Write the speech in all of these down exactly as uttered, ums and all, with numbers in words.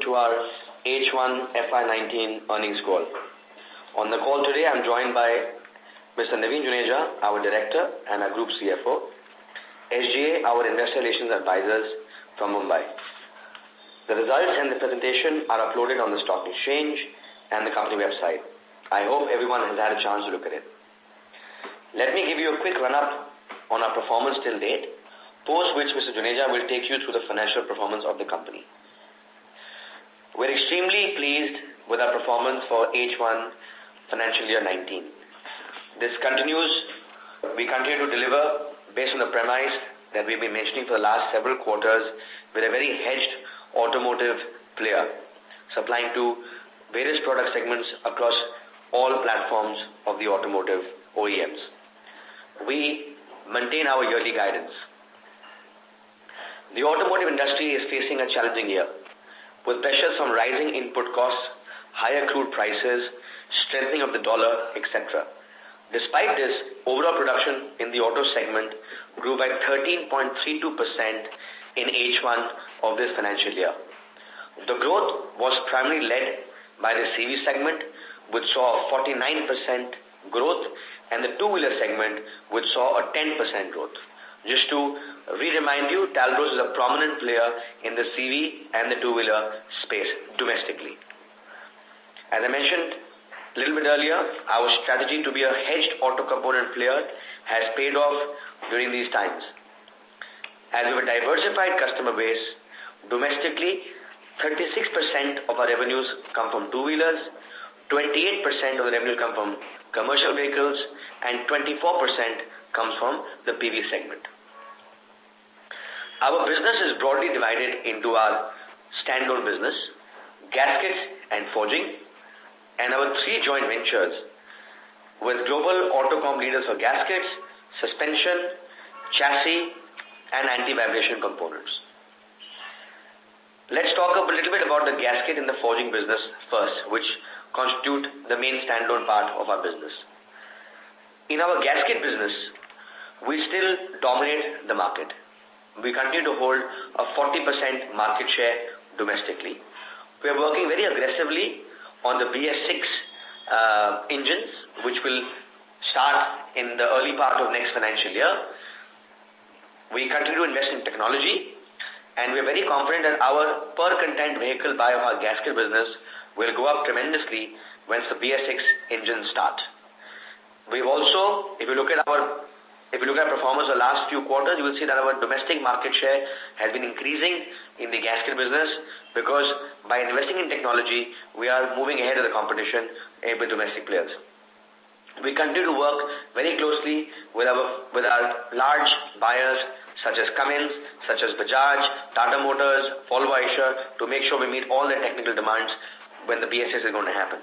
to our H one F Y nineteen earnings call. On the call today, I'm joined by Mister Naveen Juneja, our Director and our Group C F O, S G A, our Investor Relations Advisors from Mumbai. The results and the presentation are uploaded on the stock exchange and the company website. I hope everyone has had a chance to look at it. Let me give you a quick run-up on our performance till date, post which Mister Juneja will take you through the financial performance of the company. We're extremely pleased with our performance for H one financial year nineteen. This continues, we continue to deliver based on the premise that we've been mentioning for the last several quarters with a very hedged automotive player, supplying to various product segments across all platforms of the automotive O E Ms. We maintain our yearly guidance. The automotive industry is facing a challenging year, with pressures from rising input costs, higher crude prices, strengthening of the dollar, et cetera. Despite this, overall production in the auto segment grew by thirteen point three two percent in H one of this financial year. The growth was primarily led by the C V segment, which saw a forty-nine percent growth, and the two-wheeler segment, which saw a ten percent growth. Just to re-remind you, Talbros is a prominent player in the C V and the two-wheeler space domestically. As I mentioned a little bit earlier, our strategy to be a hedged auto component player has paid off during these times. As we have a diversified customer base, domestically, thirty-six percent of our revenues come from two-wheelers, twenty-eight percent of the revenue come from commercial vehicles, and twenty-four percent comes from the P V segment. Our business is broadly divided into our standalone business, gaskets and forging, and our three joint ventures with global autocom leaders for gaskets, suspension, chassis, and anti-vibration components. Let's talk a little bit about the gasket and the forging business first, which constitute the main standalone part of our business. In our gasket business, we still dominate the market. We continue to hold a forty percent market share domestically. We are working very aggressively on the B S six uh, engines, which will start in the early part of next financial year. We continue to invest in technology, and we are very confident that our per content vehicle buy of our gasket business will go up tremendously once the B S six engines start. We've also, if you look at our, if you look at performance the last few quarters, you will see that our domestic market share has been increasing in the gasket business because by investing in technology, we are moving ahead of the competition with domestic players. We continue to work very closely with our, with our large buyers such as Cummins, such as Bajaj, Tata Motors, Volvo Eicher to make sure we meet all their technical demands when the B S S is going to happen.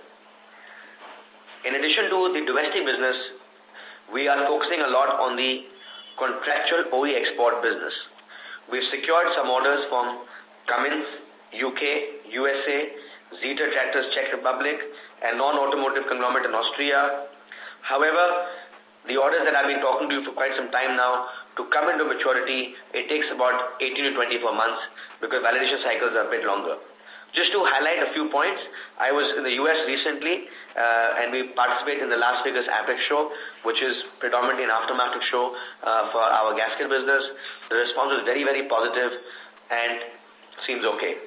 In addition to the domestic business, we are focusing a lot on the contractual O E export business. We've secured some orders from Cummins, U K, U S A, Zeta Tractors, Czech Republic, and non-automotive conglomerate in Austria. However, the orders that I've been talking to you for quite some time now, to come into maturity, it takes about eighteen to twenty-four months because validation cycles are a bit longer. Just to highlight a few points, I was in the U S recently uh, and we participate in the Las Vegas APEX show, which is predominantly an aftermarket show uh, for our gasket business. The response was very, very positive and seems okay.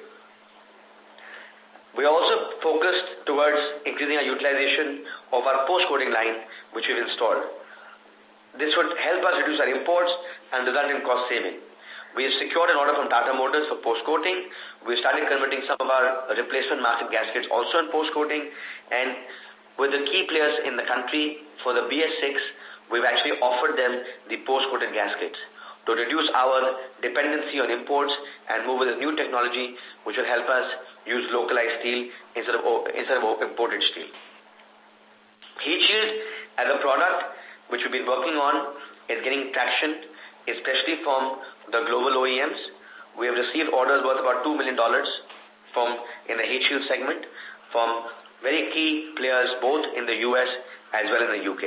We are also focused towards increasing our utilization of our post-coating line, which we've installed. This would help us reduce our imports and result in cost saving. We have secured an order from Tata Motors for post-coating. We started converting some of our replacement market gaskets also in post-coating. And with the key players in the country for the B S six, we've actually offered them the post-coated gaskets to reduce our dependency on imports and move with a new technology which will help us use localized steel instead of, instead of imported steel. Heat shield as a product which we've been working on is getting traction, especially from the global O E Ms. We have received orders worth about two million dollars from in the heat shield segment from very key players both in the U S as well in the U K.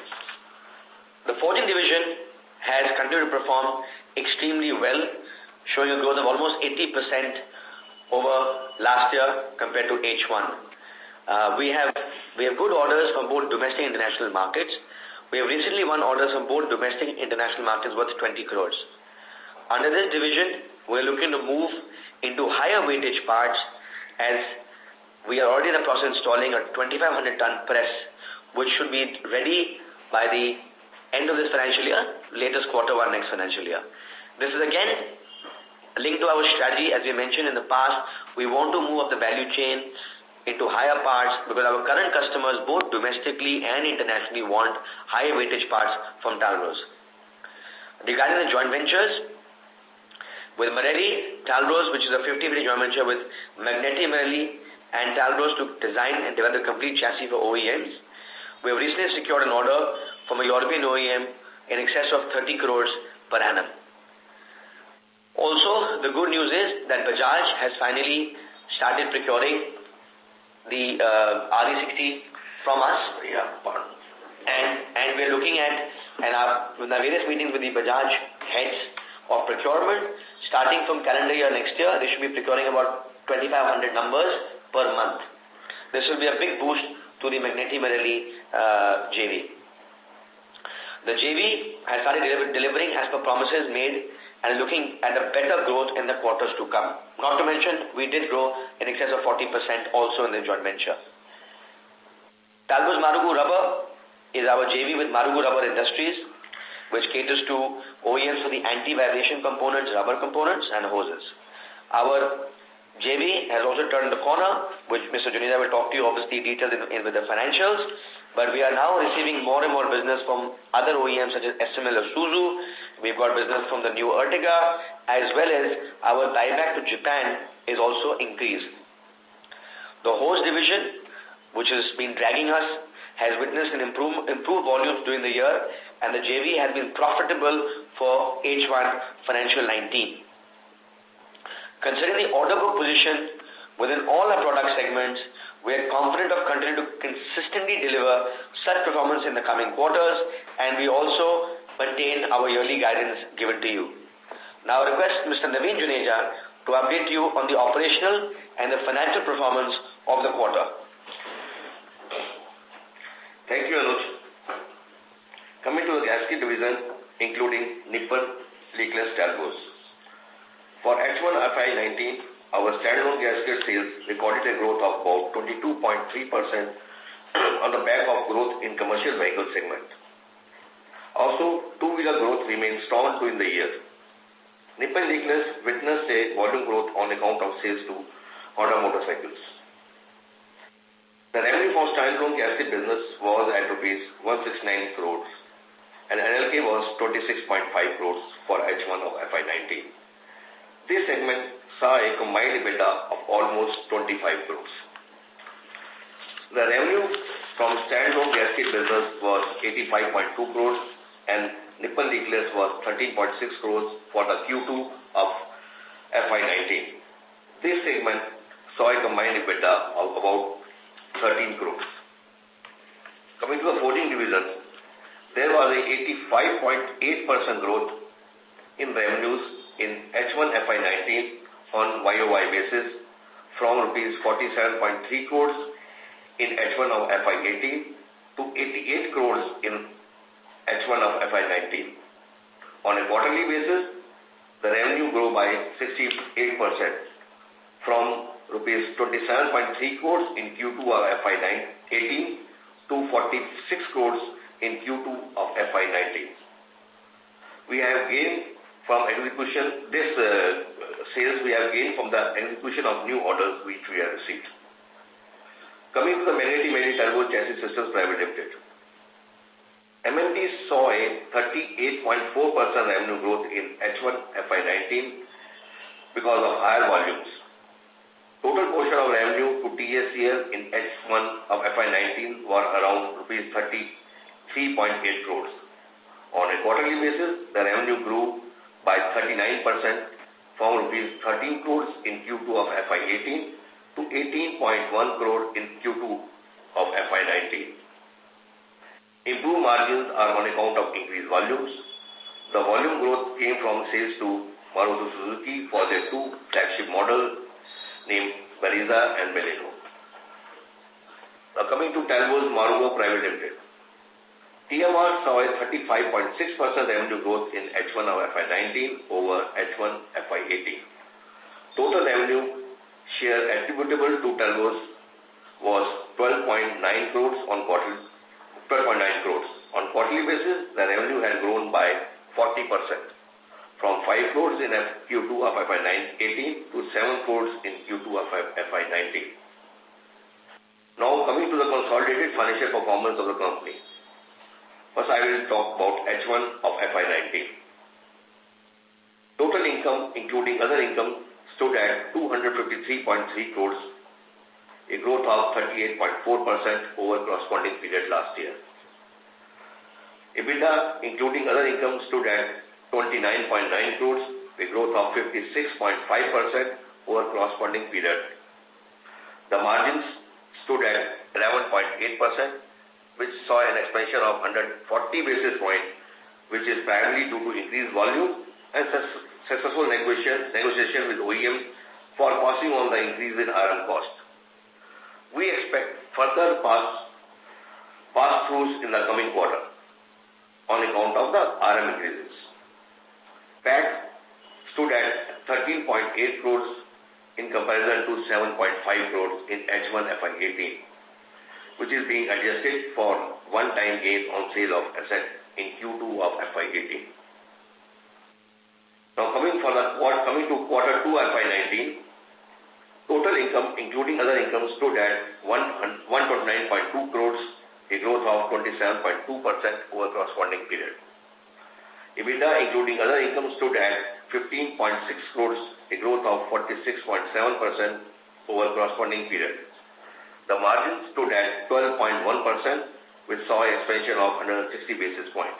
The forging division has continued to perform extremely well, showing a growth of almost eighty percent over last year compared to H one. Uh, we have we have good orders from both domestic and international markets. We have recently won orders from both domestic and international markets worth twenty crores. Under this division, we are looking to move into higher weightage parts as we are already in the process of installing a twenty-five hundred ton press, which should be ready by the end of this financial year, latest quarter one next financial year. This is again linked to our strategy. As we mentioned in the past, we want to move up the value chain into higher parts because our current customers, both domestically and internationally, want higher weightage parts from Talrose. Regarding the joint ventures, with Marelli, Talrose, which is a fifty fifty joint venture with Magneti Marelli and Talrose to design and develop a complete chassis for O E Ms. We have recently secured an order from a European O E M in excess of thirty crores per annum. Also, the good news is that Bajaj has finally started procuring the uh, R E sixty from us. Yeah, and, and we're looking at, and our, with our various meetings with the Bajaj heads of procurement, starting from calendar year next year, they should be procuring about twenty-five hundred numbers per month. This will be a big boost to the Magneti Marelli uh, J V. The J V has started deliver delivering as per promises made and looking at a better growth in the quarters to come. Not to mention, we did grow in excess of forty percent also in the joint venture. Talbot Marugu Rubber is our J V with Marugu Rubber Industries, which caters to O E Ms for the anti-vibration components, rubber components, and hoses. Our J V has also turned the corner, which Mister Juneja will talk to you obviously detailed in, in with the financials, but we are now receiving more and more business from other O E Ms such as S M L or Suzu. We've got business from the new Ertiga, as well as our buyback to Japan is also increased. The hose division, which has been dragging us, has witnessed an improve, improved volumes during the year, and the J V has been profitable for H one financial nineteen. Considering the order book position within all our product segments, we are confident of continuing to consistently deliver such performance in the coming quarters, and we also maintain our yearly guidance given to you. Now I request Mister Naveen Juneja to update you on the operational and the financial performance of the quarter. Thank you, Anuj. Coming to the gasket division, including Nippon Leakless Talbos. For H one F Y nineteen, our standalone gasket sales recorded a growth of about twenty-two point three percent on the back of growth in commercial vehicle segment. Also, two-wheeler growth remained strong during the year. Nippon Leakless witnessed a volume growth on account of sales to Honda motorcycles. The revenue for standalone gasket business was at rupees one hundred sixty-nine crores and N L K was twenty-six point five crores for H one of F Y nineteen. This segment saw a combined EBITDA of almost twenty-five crores. The revenue from standalone gasket business was eighty-five point two crores and Nippon Leakless was thirteen point six crores for the Q two of F Y nineteen. This segment saw a combined EBITDA of about thirteen crores. Coming to the forging division, there was a eighty-five point eight percent growth in revenues in H one F Y nineteen on Y O Y basis from rupees forty-seven point three crores in H one of F Y eighteen to eighty-eight crores in H one of F Y nineteen. On a quarterly basis, the revenue grew by sixty-eight percent from rupees twenty-seven point three crores in Q two of F Y eighteen to forty-six crores in Q two of F Y nineteen. We have gained from execution, this uh, sales we have gained from the execution of new orders which we have received. Coming to the Magneti Marelli Turbo Chassis Systems Private Limited. M M T saw a thirty-eight point four percent revenue growth in H one F Y nineteen because of higher volumes. Total portion of revenue to T S C L in H one of F Y nineteen were around rupees thirty-three point eight crores. On a quarterly basis, the revenue grew by thirty-nine percent from rupees thirteen crores in Q two of F Y eighteen to eighteen point one crore in Q two of F Y nineteen. Improved margins are on account of increased volumes. The volume growth came from sales to Maruti Suzuki for their two flagship models named Brezza and Baleno. Now coming to Talbot's Margo Private Limited. T M R saw a thirty-five point six percent revenue growth in H one of F Y nineteen over H one F Y eighteen. Total revenue share attributable to Talbot's was twelve point nine crores on quarterly, twelve point nine crores. On quarterly basis, the revenue had grown by forty percent from five crores in Q two of F Y eighteen to seven crores in Q two of F Y nineteen. Now coming to the consolidated financial performance of the company. First, I will talk about H one of F Y nineteen. Total income, including other income, stood at two hundred fifty-three point three crores, a growth of thirty-eight point four percent over corresponding period last year. EBITDA, including other income, stood at twenty-nine point nine crores, a growth of fifty-six point five percent over corresponding period. The margins stood at eleven point eight percent, which saw an expansion of one hundred forty basis points, which is primarily due to increased volume and successful negotiation, negotiation with O E Ms for passing on the increase in R M cost. We expect further pass, pass-throughs in the coming quarter on account of the R M increases. P A T stood at thirteen point eight crores in comparison to seven point five crores in H one F Y eighteen, which is being adjusted for one-time gain on sale of asset in Q two of F Y eighteen. Now coming for the coming to quarter two F Y nineteen, total income including other income stood at one hundred twenty-nine point two crores, a growth of twenty-seven point two percent over corresponding period. EBITDA including other income stood at fifteen point six crores, a growth of forty-six point seven percent over corresponding period. The margin stood at twelve point one percent, which saw an expansion of one hundred sixty basis points.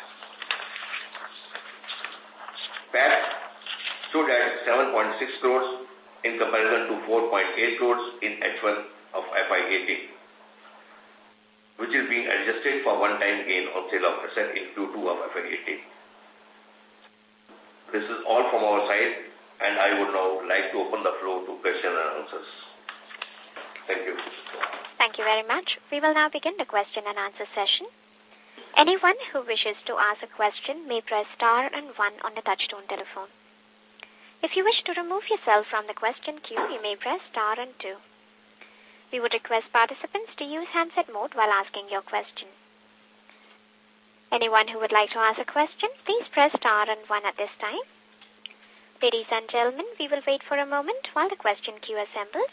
P A T stood at seven point six crores in comparison to four point eight crores in H one of F Y eighteen, which is being adjusted for one-time gain on sale of asset in Q two of F Y eighteen. This is all from our side, and I would now like to open the floor to questions and answers. Thank you. Thank you very much. We will now begin the question and answer session. Anyone who wishes to ask a question may press star and one on the touchtone telephone. If you wish to remove yourself from the question queue, you may press star and two. We would request participants to use handset mode while asking your question. Anyone who would like to ask a question, please press star and one at this time. Ladies and gentlemen, we will wait for a moment while the question queue assembles.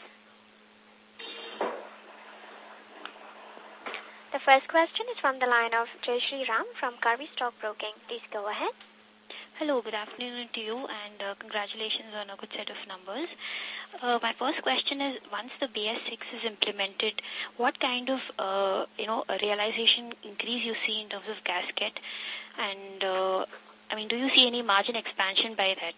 The first question is from the line of Jai Shri Ram from Karvi Stock Broking. Please go ahead. Hello, good afternoon to you, and uh, congratulations on a good set of numbers. Uh, my first question is, once the B S six is implemented, what kind of, uh, you know, a realization increase you see in terms of gasket? And, uh, I mean, do you see any margin expansion by that?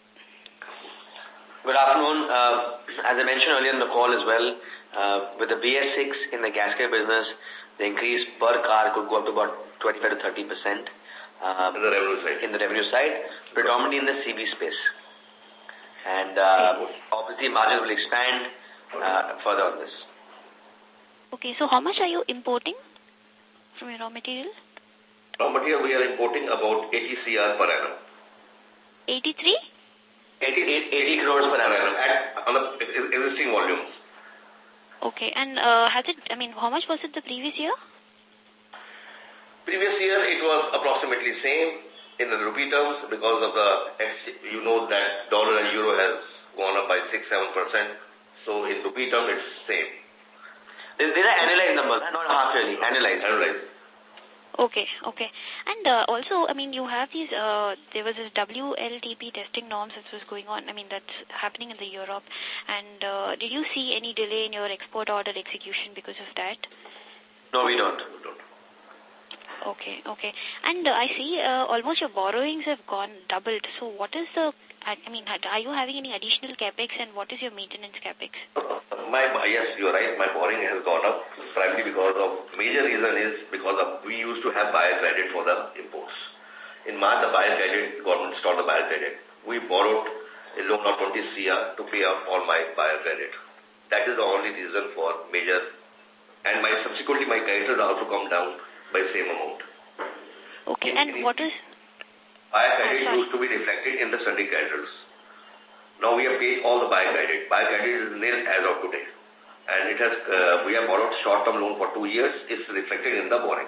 Good afternoon. Uh, as I mentioned earlier in the call as well, uh, with the B S six in the gasket business, the increase per car could go up to about twenty-five to thirty percent. Uh, in the revenue side. In the revenue side, predominantly in the C V space. And uh, obviously margins will expand uh, further on this. Okay, so how much are you importing from your raw material? Raw material we are importing about eighty crores per annum. eighty-three? eighty, eighty crores per annum at on the existing volumes. Okay, and uh, has it, I mean, how much was it the previous year? Previous year, it was approximately same in the rupee terms because of the, you know that dollar and euro has gone up by six to seven percent. So in rupee terms, it's same. These are annualized numbers, not half yearly, annualized. Annualized. Okay, okay. And uh, also, I mean, you have these, uh, there was this W L T P testing norms that was going on. I mean, that's happening in the Europe. And uh, did you see any delay in your export order execution because of that? No, we don't. We don't. Okay, okay. And uh, I see uh, almost your borrowings have gone doubled. So what is the, I mean, are you having any additional capex, and what is your maintenance capex? My, yes, you're right. My borrowing has gone up primarily because of, major reason is because of, we used to have buyer credit for the imports. In March, the buyer credit, government stopped the buyer credit. we borrowed a loan of twenty crore to pay off all my buyer credit. That is the only reason for major, and my subsequently my creditors also come down by same amount. Okay, in, and in what is? Buyer credit oh, used to be reflected in the Sunday creditors. Now we have paid all the buyer credit. Buyer credit is nil as of today. And it has, uh, we have borrowed short-term loan for two years. It's reflected in the borrowing.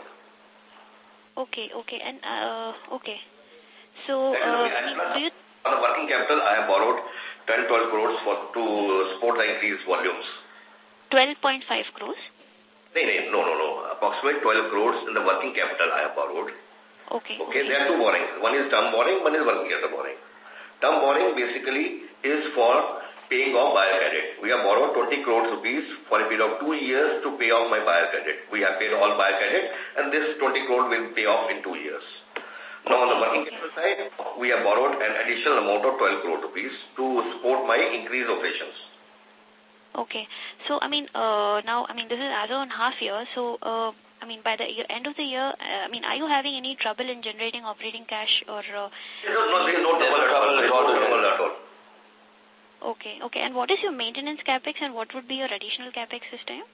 Okay, okay. And, uh, okay. So, uh, do you... On the working capital, I have borrowed ten to twelve crores for, to support the increased volumes. twelve point five crores? No, no, no, no. Approximately twelve crores in the working capital I have borrowed. Okay. Okay, okay. there are two borrowings. One is term borrowing, one is working capital borrowing. Term borrowing basically is for paying off buyer credit. We have borrowed twenty crores rupees for a period of two years to pay off my buyer credit. We have paid all buyer credit and this twenty crores will pay off in two years. Now on the working capital side, we have borrowed an additional amount of twelve crores rupees to support my increased operations. Okay. So, I mean, uh, now, I mean, this is as on half year. So, uh, I mean, by the year, end of the year, uh, I mean, are you having any trouble in generating operating cash or... Uh, no, no, there is no trouble at all. There is no trouble at all. Okay, okay. And what is your maintenance capex and what would be your additional capex this time?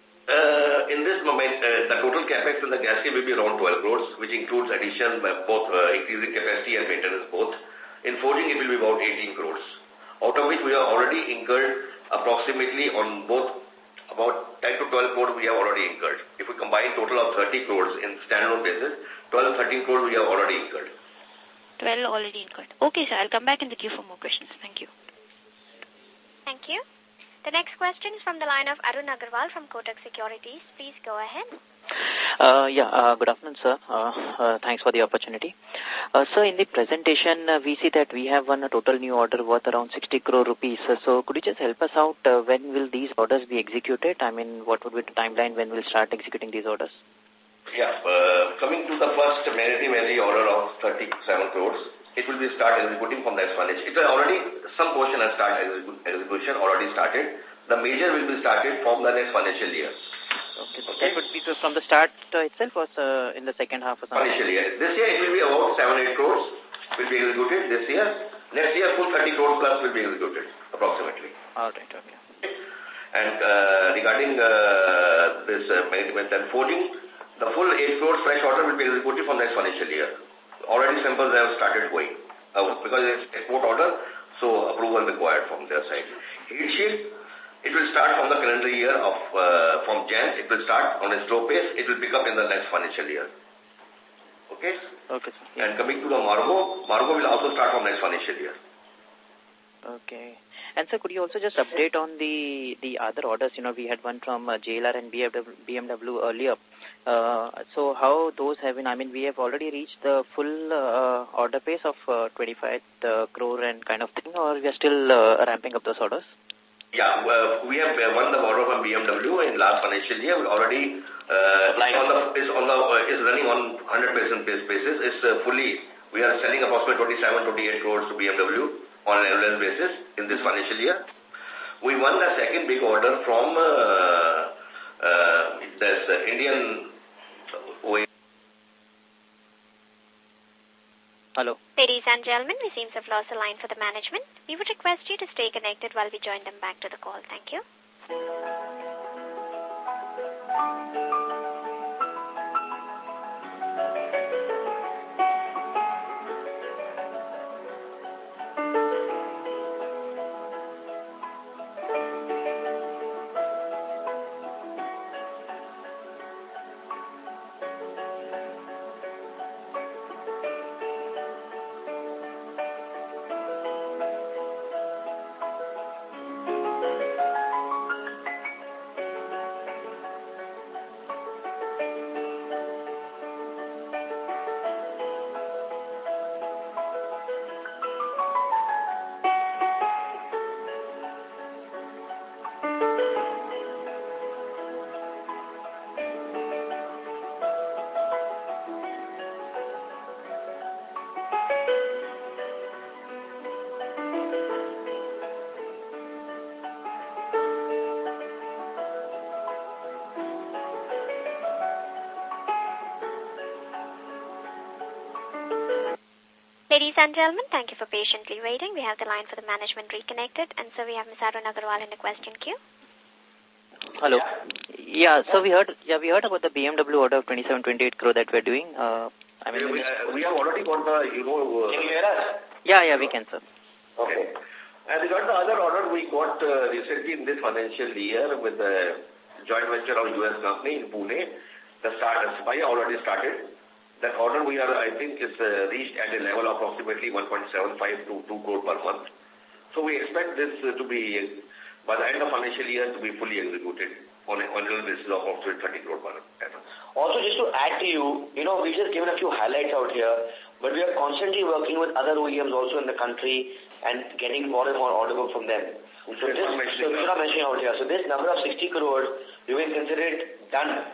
Uh, in this moment, uh, the total capex in the gasket will be around twelve crores, which includes addition, uh, both uh, increasing capacity and maintenance both. In forging, it will be about eighteen crores, out of which we have already incurred approximately on both about ten to twelve crores we have already incurred. If we combine total of thirty crores in standalone basis, twelve, thirteen crores we have already incurred. twelve already incurred. Okay, sir. I'll come back in the queue for more questions. Thank you. Thank you. The next question is from the line of Arun Agarwal from Kotak Securities. Please go ahead. Uh, yeah, uh, good afternoon, sir. Uh, uh, thanks for the opportunity. Uh, sir, in the presentation, uh, we see that we have won a total new order worth around sixty crore rupees. Uh, so could you just help us out? Uh, when will these orders be executed? I mean, what would be the timeline when we'll start executing these orders? Yeah, uh, coming to the first Manatee Valley order of thirty-seven crores, it will be start executing from next financial. It has already, some portion has started execution, already started. The major will be started from the next financial year. Okay, so that would be so from the start uh, itself or uh, in the second half or something? Financial year. This year it will be about seven, eight crores will be executed this year. Next year full thirty crores plus will be executed, approximately. All right, okay. And uh, regarding uh, this uh, management and forging, the full eight crores fresh order will be executed from next financial year. Already samples have started going out because it's export order, so approval required from their side. Heat shield, it will start from the calendar year of, uh, from Jan, it will start on a slow pace, it will pick up in the next financial year. Okay? Okay, sir. Yeah. And coming to the Margo, Margo will also start from next financial year. Okay. And sir, could you also just update on the the other orders? You know, we had one from uh, J L R and B M W earlier. Uh, so how those have been? I mean, we have already reached the full uh, order pace of uh, twenty-five crore and kind of thing, or we are still uh, ramping up those orders? Yeah, uh, we have won the order from B M W in last financial year. We already uh, on the is on the uh, is running on one hundred percent basis. It's uh, fully. We are selling approximately twenty-seven, twenty-eight crores to B M W on an annual basis in this financial year. We won the second big order from uh, uh, this uh, Indian O E M. Hello. Ladies and gentlemen, we seem to have lost the line for the management. We would request you to stay connected while we join them back to the call. Thank you. Ladies and gentlemen, thank you for patiently waiting. We have the line for the management reconnected, and so we have Mister Arun Agarwal in the question queue. Hello. Yeah, so we heard yeah, we heard about the B M W order of twenty-seven, twenty-eight crore that we're doing. Uh, I mean, we, uh, we have already got the, you know... Uh, Can you hear us? Yeah, yeah, we can, sir. Okay. And regarding the other order we got uh, recently in this financial year with the joint venture of U S company in Pune, the start, Spy already started. That order we are, I think, is uh, reached at a level of approximately one point seven five to two crore per month. So we expect this uh, to be, by the end of financial year, to be fully executed on a annual basis of approximately thirty crore per annum. Also, just to add to you, you know, we've just given a few highlights out here, but we are constantly working with other O E Ms also in the country and getting more and more order book from them. So this, so we're not mentioning out here. So this number of sixty crores, you will consider it done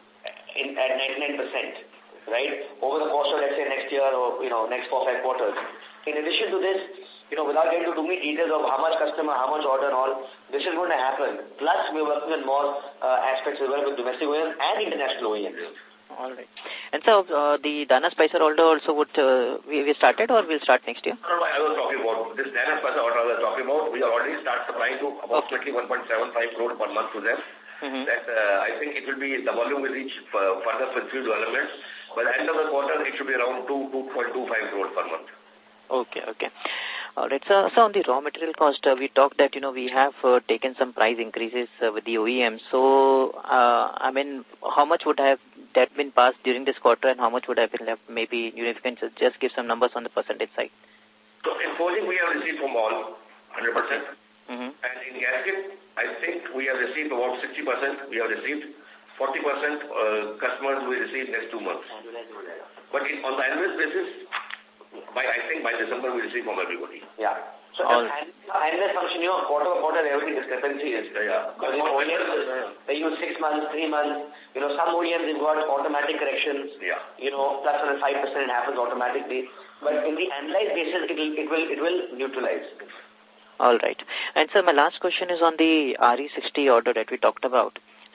in, at ninety-nine percent, right? Over the course of, let's say, next year or, you know, next four, five quarters. In addition to this, you know, without getting to too many details of how much customer, how much order and all, this is going to happen. Plus, we're working on more uh, aspects as well with domestic O E Ms and international O E Ms. All right. And so, uh, the Dana Spicer order also would, uh, we, we started or we'll start next year? No, no, I was talking about this Dana Spicer order I was talking about. We already start supplying to approximately okay. one point seven five crore per month to them. Mm-hmm. That, uh, I think it will be, the volume will reach uh, further with few developments. By the end of the quarter, it should be around two, two point two five crores per month. Okay, okay. All right. So, so on the raw material cost, uh, we talked that, you know, we have uh, taken some price increases uh, with the O E M. So, uh, I mean, how much would have that been passed during this quarter and how much would have been left? Maybe, you know, if you can just give some numbers on the percentage side. So, in forging, we have received from all one hundred percent. Mm-hmm. And in gasket, I think we have received about sixty percent. We have received forty percent uh, customers we receive next two months. But in, on the annual basis, by I think by December we receive from everybody. Yeah. So All the annual function, you know, quarter by quarter, every discrepancy is. Yeah. Because in O E Ms, they use six months, three months. You know, some O E Ms, they've got automatic corrections. Yeah. You know, plus or five percent, it happens automatically. But in the analyzed basis, it will, it will, it will neutralize. All right. And so my last question is on the R E sixty order that we talked about.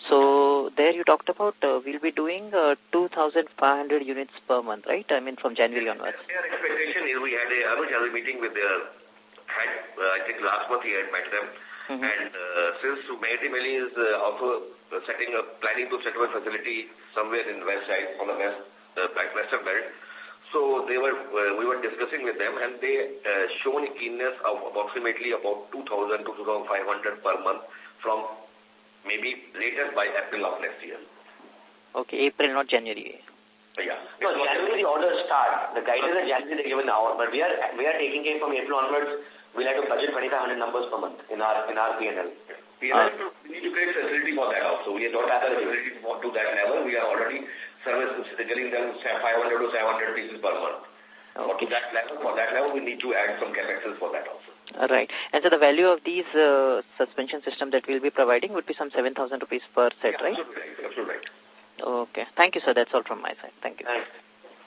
So there you talked about uh, we'll be doing uh, two thousand five hundred units per month, right? I mean, from January onwards. Their expectation is we had a, I was having a meeting with their head, uh, I think last month he had met them. Mm-hmm. And uh, since Mayati Meli is uh, also setting up, planning to set up a facility somewhere in the west side, on the west, uh, western belt. So they were, uh, we were discussing with them and they uh, shown a keenness of approximately about two thousand to two thousand five hundred per month from maybe later by April of next year. Okay, April, not January. Yeah. No, January the orders start. The guidance is January they're given now, but we are we are taking care from April onwards. We'll have to budget twenty-five hundred numbers per month in our in our P and L. P and L, uh, we need to create facility for that also. We don't have the facility to that level. We are already service getting them five hundred to seven hundred pieces per month. Okay. But to that level, for that level, we need to add some capexes for that also. All right. And so the value of these uh, suspension system that we'll be providing would be some seven thousand rupees per set, yeah, right? Absolutely right. Absolutely right. Okay. Thank you, sir. That's all from my side. Thank you. Thanks.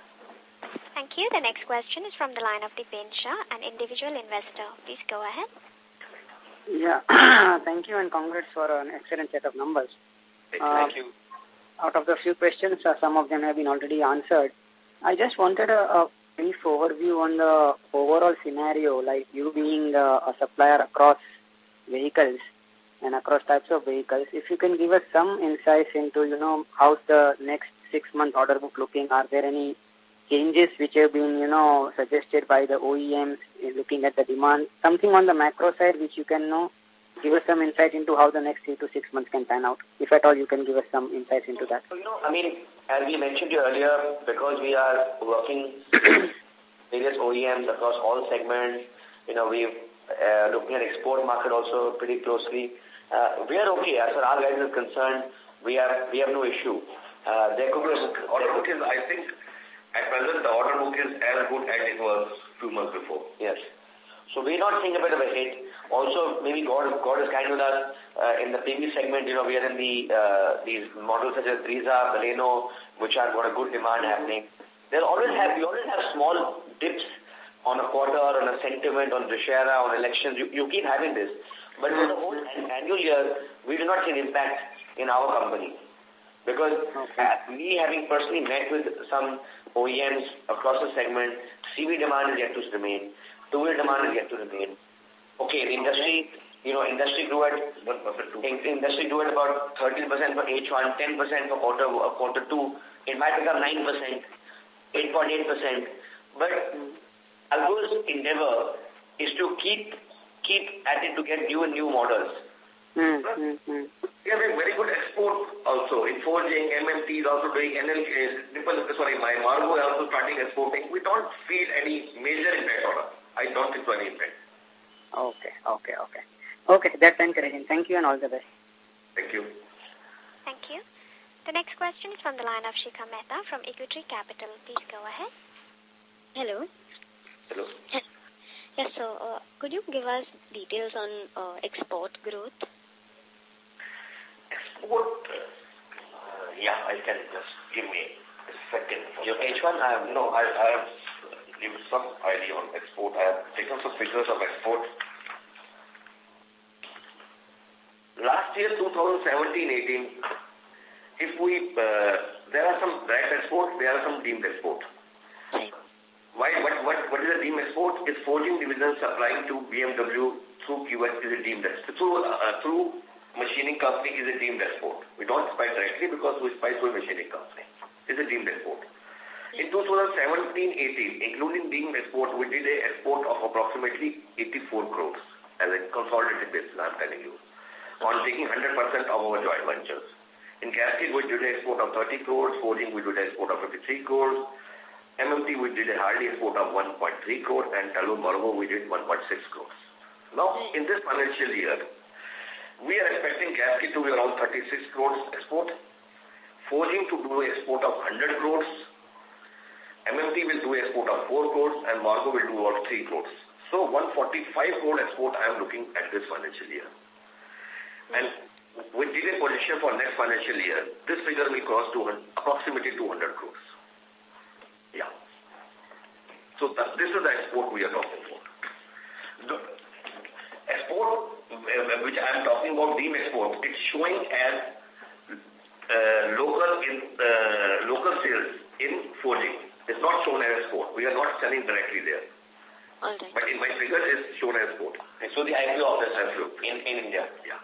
Thank you. The next question is from the line of Dipen Shah, an individual investor. Please go ahead. Yeah. Thank you and congrats for an excellent set of numbers. Thank uh, you. Out of the few questions, uh, some of them have been already answered. I just wanted a, a brief overview on the overall scenario, like you being uh, a supplier across vehicles and across types of vehicles. If you can give us some insights into, you know, how's the next six-month order book looking? Are there any changes which have been, you know, suggested by the O E Ms in looking at the demand? Something on the macro side which you can know, give us some insight into how the next three to six months can pan out. If at all you can give us some insights into that. So, you know, I mean, as we mentioned earlier, because we are working various O E Ms across all segments, you know, we've uh, looking at export market also pretty closely. Uh, we are okay. As far as our guys is concerned, we have, we have no issue. Uh, there could be a, order book is, I think, at present, the order book is as good as it was two months before. Yes. So we're not seeing a bit of a hit. Also, maybe God, God is kind with us. Uh, in the P V segment, you know, we are in the, uh, these models such as Brezza, Baleno, which are got a good demand happening. There always have, we always have small dips on a quarter, on a sentiment, on Dussehra, on elections. You, you keep having this. But for the whole annual year, we do not see an impact in our company. Because okay. uh, me having personally met with some O E Ms across the segment, C V demand is yet to remain, two-wheel demand is yet to remain. Okay, the industry, you know, industry grew at one percent, industry grew at about thirteen percent for H one, ten percent for quarter uh, quarter two. It might become nine percent, eight point eight percent. But Algo's endeavor is to keep keep at it to get new and new models. Mm, mm, mm. We have a very good export also in forging. M M T is also doing N L K. Sorry, my Margo is also starting exporting. We don't feel any major impact on us. I don't think so any impact. Okay, okay, okay. Okay, that's encouraging. Thank you and all the best. Thank you. Thank you. The next question is from the line of Shikha Mehta from Equity Capital. Please go ahead. Hello. Hello. Yes, so uh, could you give us details on uh, export growth? Export, uh, yeah, I can just give me a second. Your H one, I have, no, I, I have given some idea on export. I have taken some figures of export. Last year, twenty seventeen eighteen, if we, uh, there are some direct export, there are some deemed export. Why, what, what, what is a deemed export? It's forging division supplying to B M W through Q S is a deemed export. Through, uh, through machining company is a deemed export. We don't supply directly because we supply through a machining company. It's a deemed export. In twenty seventeen eighteen, including deemed export, we did an export of approximately eighty-four crores as a consolidated basis, I'm telling you, on taking one hundred percent of our joint ventures. In gasket, we did an export of thirty crores, forging, we did an export of fifty-three crores, M M T, we did a hardly export of one point three crores, and Talon Margo, we did one point six crores. Now, in this financial year, we are expecting gasket to be around thirty-six crores export, forging to do an export of one hundred crores, M M T will do an export of four crores, and Margo will do about three crores. So, one hundred forty-five crore export I am looking at this financial year. And with delay position for next financial year, this figure will cross to approximately two hundred crores. Yeah. So that, this is the export we are talking about. The export, which I am talking about, deemed export, it's showing as uh, local in uh, local sales in forging. It's not shown as export. We are not selling directly there. All right. But in my figure, it's shown as export. And so the I P O office in, in India. Yeah.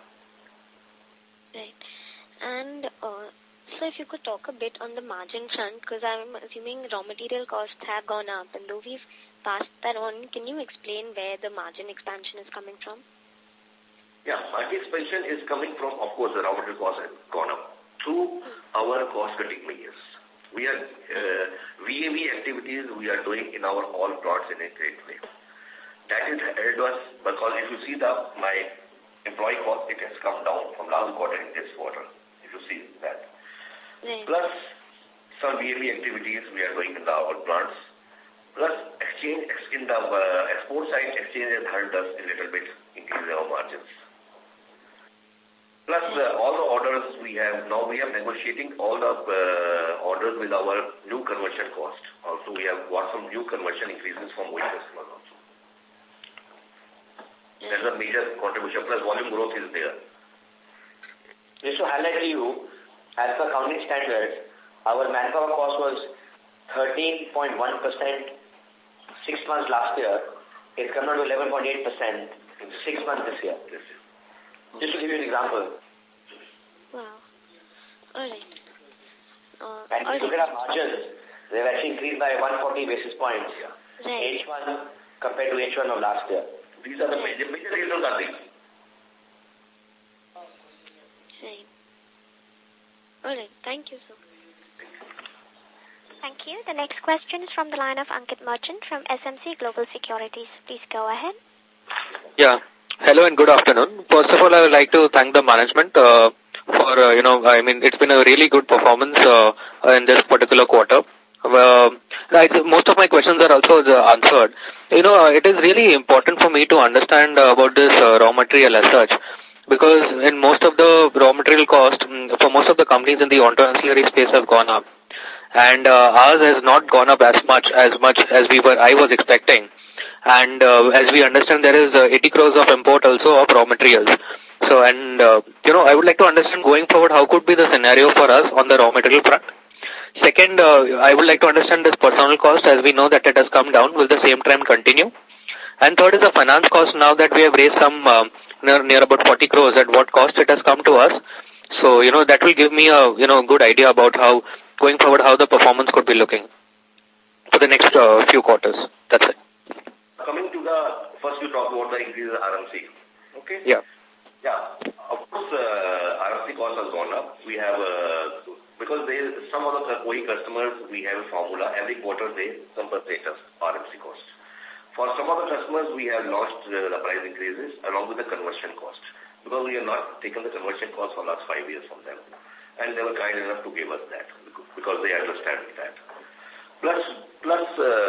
Right. And uh, so if you could talk a bit on the margin front, because I'm assuming raw material costs have gone up, and though we've passed that on, can you explain where the margin expansion is coming from? Yeah, margin expansion is coming from, of course, the raw material costs have gone up through our cost-cutting measures. We are, uh, V A V activities we are doing in our all plots in a great way. That has helped us, because if you see the, my employee cost, it has come down from last quarter in this quarter, if you see that. Right. Plus, some V A V activities we are doing in the, our plants. Plus, exchange in the uh, export side, exchange has helped us a little bit increase our margins. Plus, uh, all the orders we have, now we are negotiating all the uh, orders with our new conversion cost. Also, we have got some new conversion increases from O E M customers also. That's a major contribution. Plus, volume growth is there. Just to highlight to you, as per accounting standards, our manpower cost was thirteen point one percent six months last year. It's come down to eleven point eight percent in six months this year. Just to give you an example. Wow. All right. Uh, and if you look at our margins, they've actually increased by one hundred forty basis points. Right. H one compared to H one of last year. These are the major, major reasons are these. Right. All right. Thank you, sir. Thank you. The next question is from the line of Ankit Merchant from S M C Global Securities. Please go ahead. Yeah. Hello and good afternoon. First of all, I would like to thank the management uh, for, uh, you know, I mean, it's been a really good performance uh, in this particular quarter. Uh, right, most of my questions are also answered. You know, it is really important for me to understand uh, about this uh, raw material as such, because in most of the raw material cost, for most of the companies in the auto ancillary space have gone up, and uh, ours has not gone up as much as much as we were I was expecting. And uh, as we understand, there is uh, eighty crores of import also of raw materials. So, and, uh, you know, I would like to understand going forward, how could be the scenario for us on the raw material front? Second, uh, I would like to understand this personal cost, as we know that it has come down. Will the same trend continue? And third is the finance cost. Now that we have raised some uh, near, near about forty crores, at what cost it has come to us. So, you know, that will give me a, you know, good idea about how, going forward, how the performance could be looking for the next uh, few quarters. That's it. Coming to the, first you talk about the increase in R M C. Okay? Yeah. Yeah. Of course, uh, R M C cost has gone up. We have, uh, because they, some of the O E customers, we have a formula. Every quarter they compensate us R M C cost. For some of the customers, we have launched uh, the price increases along with the conversion cost, because we have not taken the conversion cost for the last five years from them. And they were kind enough to give us that, because they understand that. Plus, plus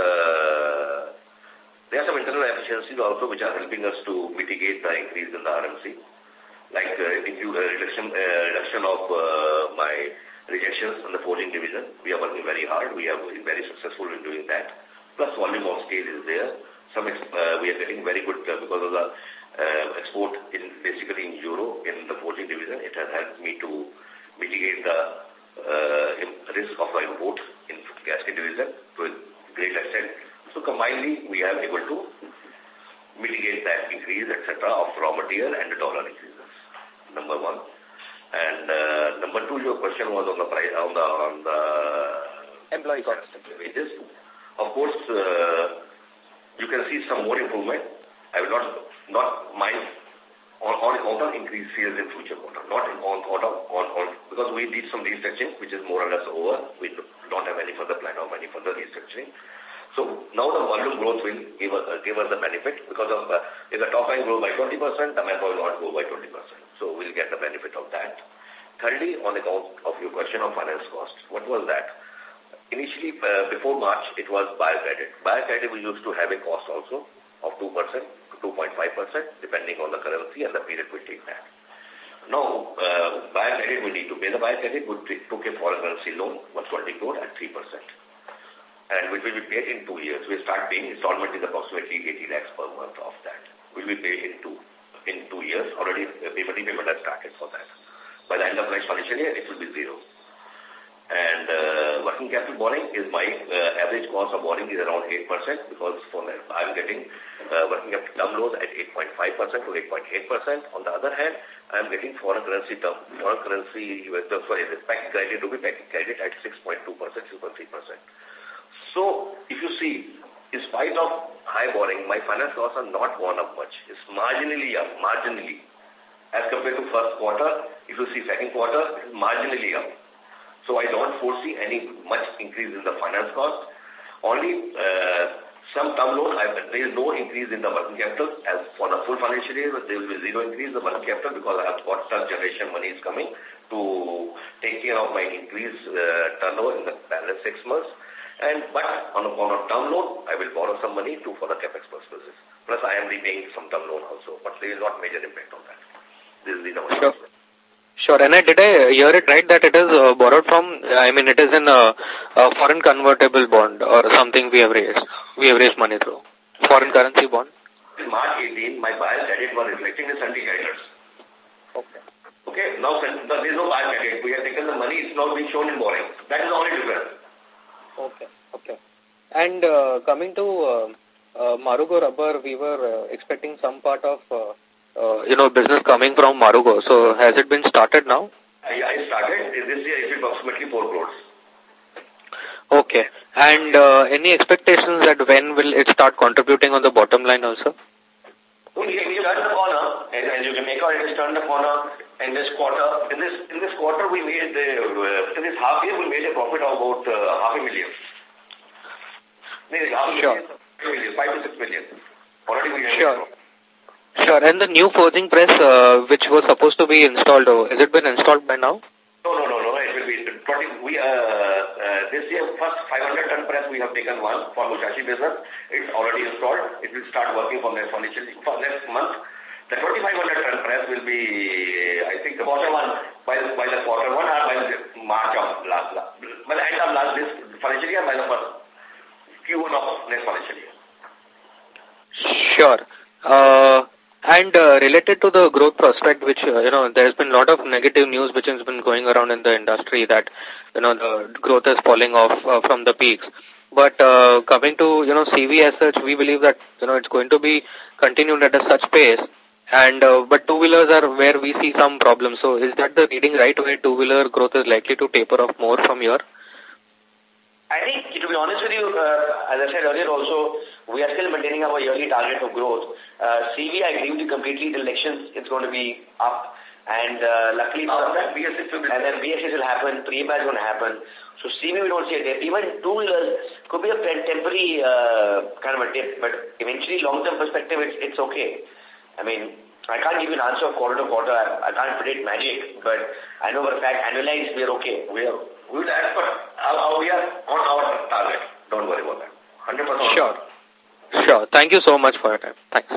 uh, there are some internal efficiencies also which are helping us to mitigate the increase in the R M C. Like uh, include, uh, reduction, uh, reduction of uh, my rejections in the forging division. We are working very hard. We have been very successful in doing that. Plus volume of scale is there. Some uh, we are getting very good uh, because of the uh, export in basically in euro in the forging division. It has helped me to mitigate the uh, risk of the import in gasket division to a great extent. So combinedly, we are able to mitigate that increase, et cetera, of raw material and the dollar increases. Number one. And uh, number two, your question was on the price, on the on the employee cost wages. Of course, uh, you can see some more improvement. I will not not mind on on account of increased sales in future quarter, not on on on on because we did some restructuring, which is more or less over. We don't have any further plan of any further restructuring. So now the volume growth will give us uh, give us the benefit, because of uh, if the top line grows by twenty percent, the manpower will not grow by twenty percent. So we'll get the benefit of that. Thirdly, on account of your question of finance cost, what was that? Initially, uh, before March, it was buyer credit. Buyer credit, we used to have a cost also of two percent to two point five percent, depending on the currency and the period we take that. Now, uh, buyer credit, we need to pay the buyer credit. We took a foreign currency loan, one hundred twenty crore at three percent. And which will be paid in two years. We start paying installment is approximately eighty lakhs per month of that. Will be paid in two, in two years. Already, uh, payment, payment has started for that. By the end of next financial year, it will be zero. And uh, working capital borrowing is my uh, average cost of borrowing is around eight percent, because for that I'm getting uh, working capital term loans at eight point five percent to eight point eight percent. On the other hand, I'm getting foreign currency term, foreign currency, sorry, the pack credit to be pack credit at six point two percent, six point three percent. So if you see, in spite of high borrowing, my finance costs are not gone up much. It's marginally up, marginally. As compared to first quarter, if you see second quarter, it's marginally up. So I don't foresee any much increase in the finance cost. Only uh, some term loan, I, there is no increase in the working capital. As for the full financial year, there will be zero increase in the working capital, because I have got third generation money is coming to take care of my increased uh, turnover in the balance six months. And but on a, on a term loan, I will borrow some money to for the capex purposes. Plus, I am repaying some term loan also, but there is not major impact on that. This is the number. Sure. Sure. And I, did I hear it right that it is uh, borrowed from, I mean, it is in a, a foreign convertible bond or something we have raised. We have raised money through. Foreign currency bond? In March eighteenth, my buyer credit was reflecting the Sunday creditors. Okay. Okay. Now, there is no buyer credit. We have taken the money. It's now being shown in borrowing. That is the only difference. Okay. Okay. And uh, coming to uh, uh, Marugo Rubber, we were uh, expecting some part of uh, Uh, you know, business coming from Marugo. So has it been started now? I, I started. This year it will be approximately four crores. Okay. And uh, any expectations that when will it start contributing on the bottom line also? We, we turned the corner, and as you can make out, it has turned the corner in this quarter. In this in this quarter, we made the, uh, in this half year, we made a profit of about uh, half a million. Maybe half a sure. million, five to six million. Already we have sure. Sure. And the new forging press, uh, which was supposed to be installed, uh, has it been installed by now? No, no, no, no. It will be twenty. We uh, uh, this year first five hundred ton press we have taken one for Musashi business. It's already installed. It will start working from next financial for next month. The twenty-five hundred ton press will be, I think, the quarter one by by the quarter one or by the March of last, last by the end of last this financial year, by the first Q one of next financial year. Sure. Uh, and uh, related to the growth prospect, which, uh, you know, there's been a lot of negative news which has been going around in the industry that, you know, the growth is falling off uh, from the peaks. But uh, coming to, you know, C V as such, we believe that, you know, it's going to be continued at a such pace. And uh, but two-wheelers are where we see some problems. So is that the reading right where two-wheeler growth is likely to taper off more from here? I think, to be honest with you, uh, as I said earlier also, we are still maintaining our yearly target of growth. Uh, C V, I agree with you completely. The elections, it's going to be up. And uh, luckily, for that, B S six will, and then B S six will happen, pre-buy is going to happen. So C V, we don't see a dip. Even two-wheelers could be a temporary uh, kind of a dip, but eventually, long-term perspective, it's, it's okay. I mean, I can't give you an answer of quarter to quarter. I, I can't predict magic, but I know for a fact, annualized, we are okay. We are, we will add, but our, we are on our target. Don't worry about that. one hundred percent. Sure. Sure. Thank you so much for your time. Thanks.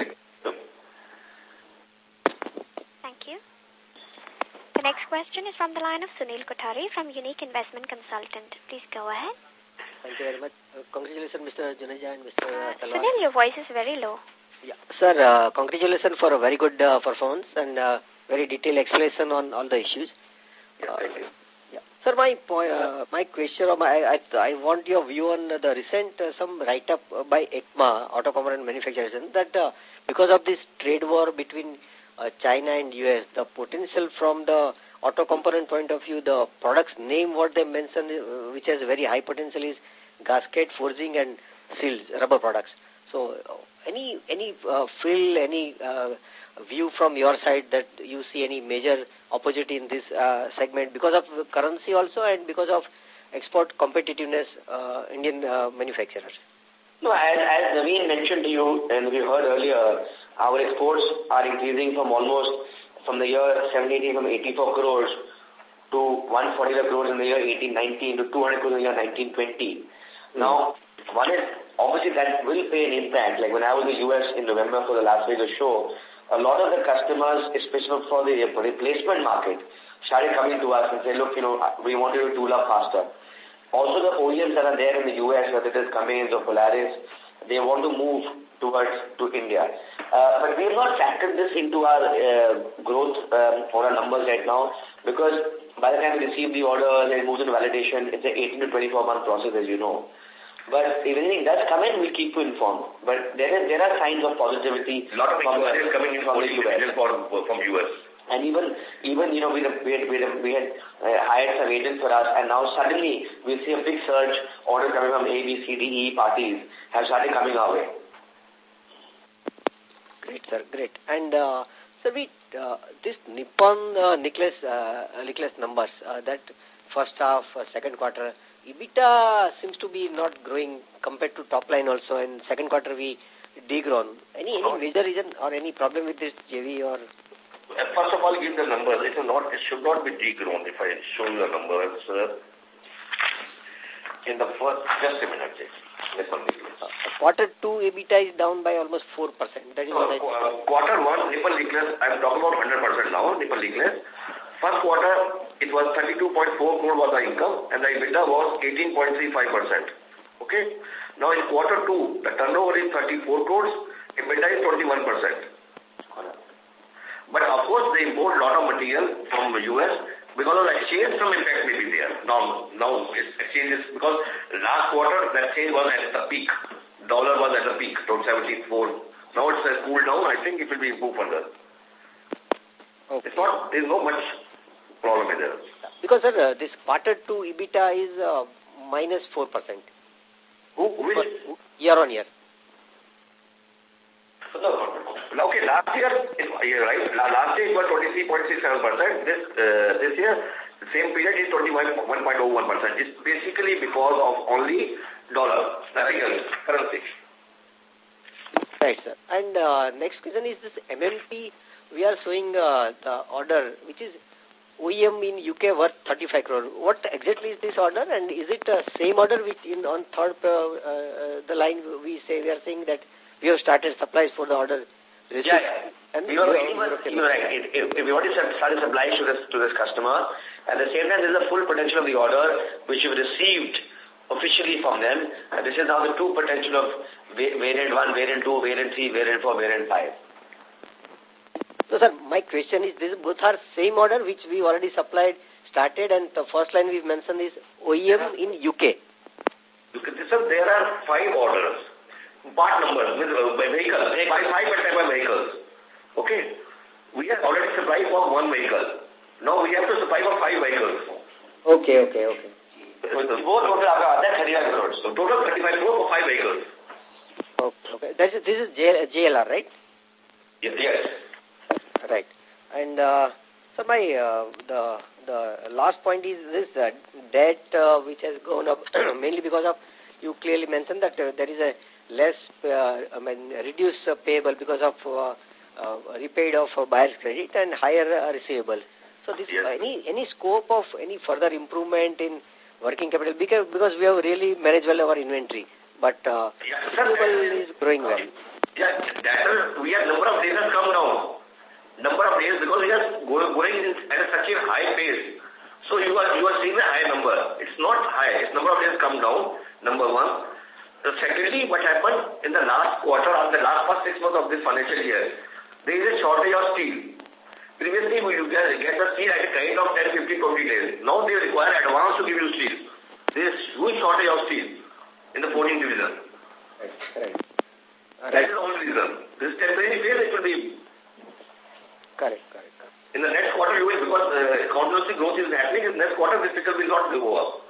Thank you. The next question is from the line of Sunil Kothari from Unique Investment Consultant. Please go ahead. Thank you very much. Uh, congratulations, Mister Juneja and Mister Uh, Sunil, your voice is very low. Yeah. Sir, uh, congratulations for a very good uh, performance and uh, very detailed explanation on all the issues. Yeah, thank you. Yeah. Sir, my uh, my question, or my, I, I want your view on the recent uh, some write-up by EICMA, Auto Component Manufacturers, that uh, because of this trade war between uh, China and U S, the potential from the auto component point of view, the products name what they mentioned, uh, which has very high potential, is gasket, forging and seals, rubber products. So, uh, any any uh, feel, any uh, view from your side that you see any major opportunity in this uh, segment because of currency also and because of export competitiveness, uh, Indian uh, manufacturers? No, as, as Naveen mentioned to you and we heard earlier, our exports are increasing from almost from the year seventeen eighteen from eighty-four crores to one hundred forty-five crores in the year eighteen nineteen to two hundred crores in the year nineteen twenty. Mm. Now, one is, obviously that will pay an impact. Like when I was in the U S in November for the Las Vegas show, a lot of the customers, especially for the replacement market, started coming to us and say, look, you know, we want you to tool up faster. Also the O E Ms that are there in the U S, whether it is Cummins or Polaris, they want to move towards to India. Uh, but we have not factored this into our uh, growth um, or our numbers right now because by the time we receive the order and it moves into validation, it's an eighteen to twenty-four month process, as you know. But if anything does come in, we'll keep you informed. But there is there are signs of positivity. A lot of inquiries coming in from the U S. From U S. And even, even you know, we had, we had, we had, we had uh, hired some agents for us, and now suddenly we see a big surge, orders coming from A, B, C, D, E parties have started coming our way. Great, sir, great. And, uh, sir, we, uh, this Nippon uh, Necklace, uh, Necklace numbers, uh, that first half, uh, second quarter, EBITDA seems to be not growing compared to top line also, and second quarter we degrown. Any, any major reason or any problem with this J V or... First of all, give the numbers. It, will not, it should not be degrown if I show you the numbers. Uh, in the first, just a minute, yes, uh, quarter two EBITDA is down by almost four percent. That is uh, what I uh, quarter one, Nippon Necklace, I'm talking about one hundred percent now, Nippon Necklace. First quarter, it was thirty-two point four crore was the income and the EBITDA was eighteen point three five percent. Okay? Now in quarter two, the turnover is thirty-four crores, EBITDA is twenty-one percent. But of course, they import a lot of material from the U S because of the exchange, some impact may be there. Now, now exchange is because last quarter, that exchange was at the peak. Dollar was at the peak, around seventy-four. Now it's uh, cooled down. I think it will be improved further. Okay. It's not, there's no much problem in there. Because, sir, uh, this quarter two EBITDA is uh, minus four percent. Who, which? Year on year. Okay, last year, you're right, last year it was twenty-three point six seven percent. This, uh, this year, the same period is twenty-one point zero one percent. It's basically because of only dollar, nothing else, currency. Right, sir. And uh, next question is this M M P. We are showing uh, the order, which is O E M in U K worth thirty-five crore. What exactly is this order? And is it the same order which in on third, uh, uh, the line we say, we are saying that we have started supplies for the order? Yeah, yeah. And we are waiting for, you're right. If, if, if we already started supplies to this, to this customer, at the same time, there is a full potential of the order which we've received officially from them. And this is now the two potential of variant one, variant two, variant three, variant four, variant five. So, sir, my question is, this both are same order which we already supplied, started, and the first line we've mentioned is O E M in U K. Sir, there are five orders, part numbers, with uh, by vehicles, five, five type of vehicles. Okay? We have already supplied for one vehicle. Now we have to supply for five vehicles. Okay, okay, okay. So, both total, that's thirty-five crores. So, total thirty-five crores for five vehicles. Okay, okay. That is, this is J L R, right? Yes, yes. Right. And, uh, so my, uh, the, the last point is this uh, debt uh, which has gone up mainly because of, you clearly mentioned that uh, there is a less, uh, I mean, reduced uh, payable because of uh, uh, repaid of uh, buyer's credit and higher uh, receivable. So this, yes. uh, any, any scope of any further improvement in working capital because, because we have really managed well our inventory, but uh, yeah, receivable is growing well. Yeah, that is, we have number of days has come down. Number of days because we are going at a such a high pace. So you are you are seeing a high number. It's not high. Its number of days come down, number one. So secondly, what happened in the last quarter or the last past six months of this financial year, there is a shortage of steel. Previously, we get, get the steel at a rate of ten, fifteen, twenty days. Now they require advance to give you steel. There is huge shortage of steel in the forging division. Right, right. That is the only reason. This temporary phase, it will be Correct, correct, correct. in the next quarter, you will, because uh, continuously growth is happening, in the next quarter, this figure will not go up.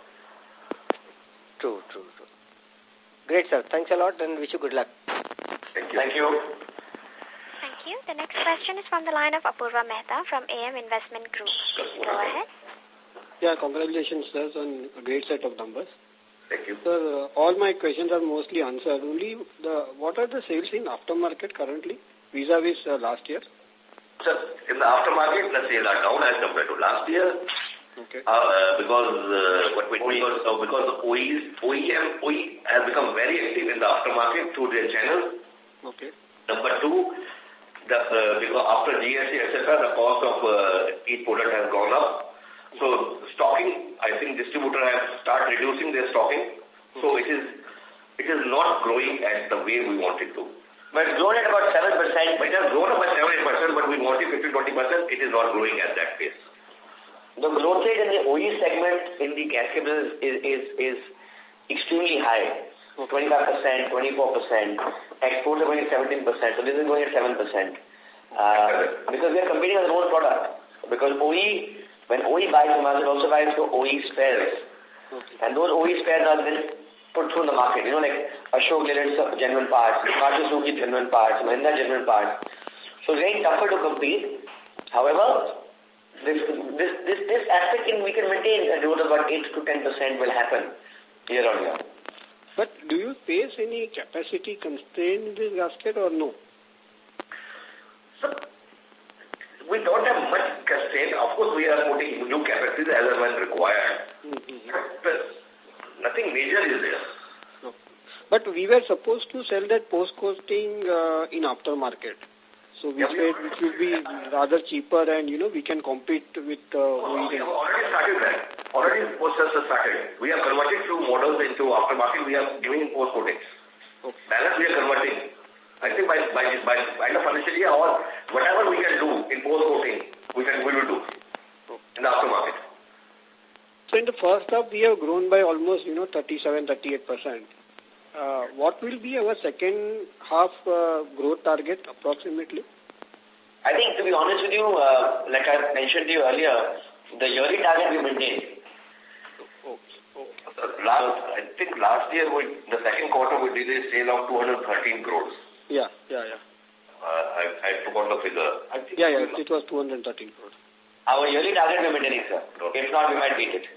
True, true, true. Great, sir. Thanks a lot and wish you good luck. Thank you. Thank you. Thank you. The next question is from the line of Apurva Mehta from A M Investment Group. Go ahead. Yeah, congratulations, sir, on a great set of numbers. Thank you. Sir, uh, all my questions are mostly answered. Only the what are the sales in aftermarket currently vis-a-vis uh, last year? So, in the aftermarket, the sales are down as compared to last year. Okay. Uh, because uh, what we because, uh, because the O E, O E M, O E has become very active in the aftermarket through their channel. Okay. Number two, the uh, because after G S T, et cetera, the cost of uh, each product has gone up. So stocking, I think distributor has started reducing their stocking. So it is it is not growing at the way we want it to. But it's grown at about seven percent. It has grown about seven percent, but we wanted fifteen to twenty percent. It is not growing at that pace. The growth rate in the O E segment in the gasket business is, is, is extremely high. twenty-five percent, twenty-four percent. Exports are going at seventeen percent. So this is going at seven percent. Uh, because we are competing with our own product. Because O E, when O E buys from us, it also buys for O E spares. Okay. And those O E spares are then put through in the market. You know, like Ashok Leyland's genuine parts, Maruti Suzuki genuine parts, Mahindra genuine parts. So it's very tougher to compete. However, this this this this aspect in we can maintain a growth of about eight to ten percent will happen year on year. But do you face any capacity constraint in this gasket or no? So, we don't have much constraint. Of course, we are putting new capacities as and when required. Mm-hmm. But nothing major is there. No. But we were supposed to sell that post-coating uh, in aftermarket. So we yeah, said it will be rather cheaper and, you know, we can compete with uh, oh, O E M. We have already started that. Already process has started. We have converted few models into aftermarket. We are giving post-coatings. Okay. Balance we are converting. I think by by by by the financial year or whatever we can do in post-coating, we can we will do in the aftermarket. So in the first half, we have grown by almost, you know, thirty-seven, thirty-eight percent. Uh, what will be our second half uh, growth target approximately? I think, to be honest with you, uh, like I mentioned to you earlier, the yearly target we maintain. Oh, oh. Last, I think last year, we, the second quarter, we did a sale of two hundred thirteen crores. Yeah, yeah, yeah. Uh, I, I forgot the figure. I think yeah, yeah, it was two hundred thirteen crores. Our yearly target we're maintaining, sir. If not, we might beat it.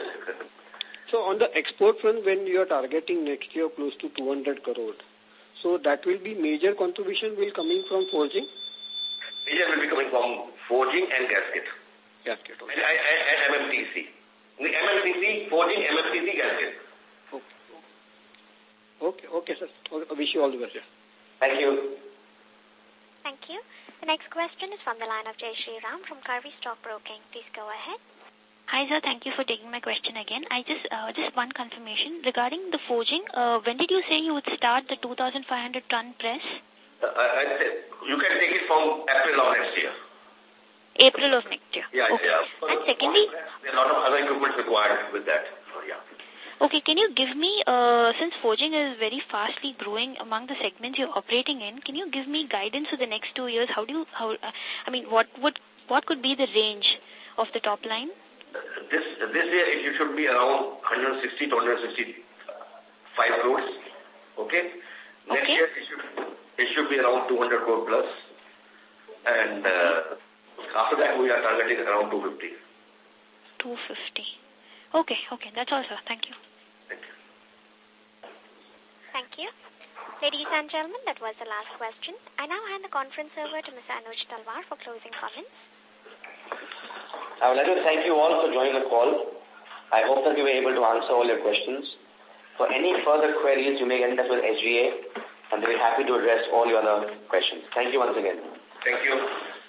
So on the export front, when you are targeting next year close to two hundred crore, so that will be major contribution will coming from forging? Major will be coming from forging and gasket. Gasket. Okay. And, and, and M M T C. The M M T C, forging, M M T C, gasket. Okay. Okay, okay, sir. I wish you all the best. Yeah. Thank you. Thank you. The next question is from the line of Jai Shri Ram from Karvi Stock Broking. Please go ahead. Hi, sir. Thank you for taking my question again. I just uh, just one confirmation regarding the forging. Uh, when did you say you would start the two thousand five hundred ton press? Uh, I said you can take it from April of next year. April of next year. Yeah, okay. yeah. And secondly, there are a lot of other equipment required with that. So, yeah. Okay, can you give me, uh, since forging is very fastly growing among the segments you're operating in, can you give me guidance for the next two years? How do you, how, uh, I mean, what would, what could be the range of the top line? This this year it should be around one sixty to one sixty-five crores. Okay. Next okay. year it should it should be around two hundred crore plus, and uh, after that we are targeting around two fifty. Two fifty. Okay. Okay. That's all, sir. Thank you. Thank you. Thank you. Ladies and gentlemen, that was the last question. I now hand the conference over to Mister Anuj Talwar for closing comments. I would like to thank you all for joining the call. I hope that we were able to answer all your questions. For any further queries, you may get in touch with S G A, and they'll be happy to address all your other questions. Thank you once again. Thank you.